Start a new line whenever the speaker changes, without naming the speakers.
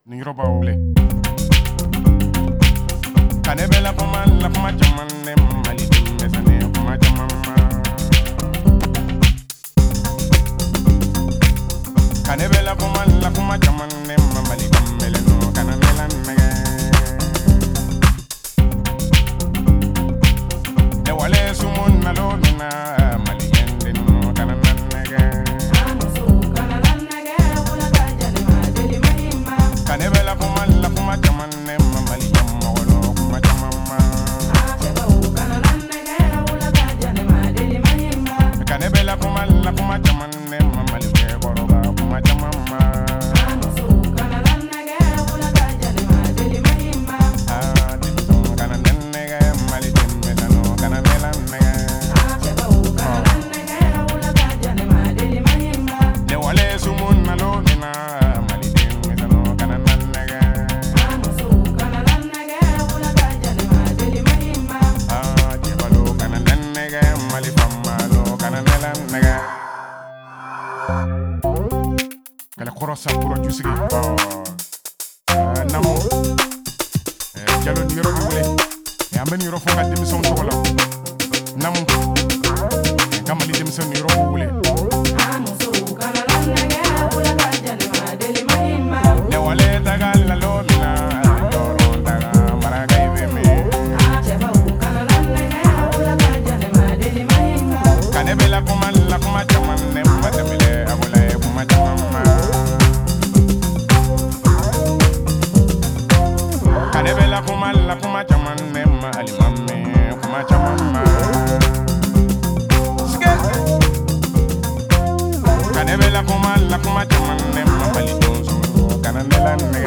Niroba ule Kanebe la kuma jaman ne mali mesane kuma jaman ma Kanebe la kuma jaman ne mali mele no kana melan mege De wale sumun na lo mina mali yende no kana mege Kanebe la kuma jaman ne mali jamma wolo kuma jaman ma Kanebe la kuma jaman ne mali ke boroba kuma jaman ma Kana nenge mali jemme tano kana melan nege De wale sumun na lo mina mali jemme tano kana nenge Jebalo kana nenge mali famalo kana melan nege Kala korosa puro jusigi Namo Jalo niro wule Ambe niro fonga demison tola Namo Kamali demison niro wule Ne wale tagal la lomina Doron taga maraga iveme Kanebe la kuma jaman ne Matemile abule kuma jaman ma Kanebe la kuma jaman ne ma alimame kuma jaman ma Kanebe la kuma jaman ne ma mali donso kana nelan ne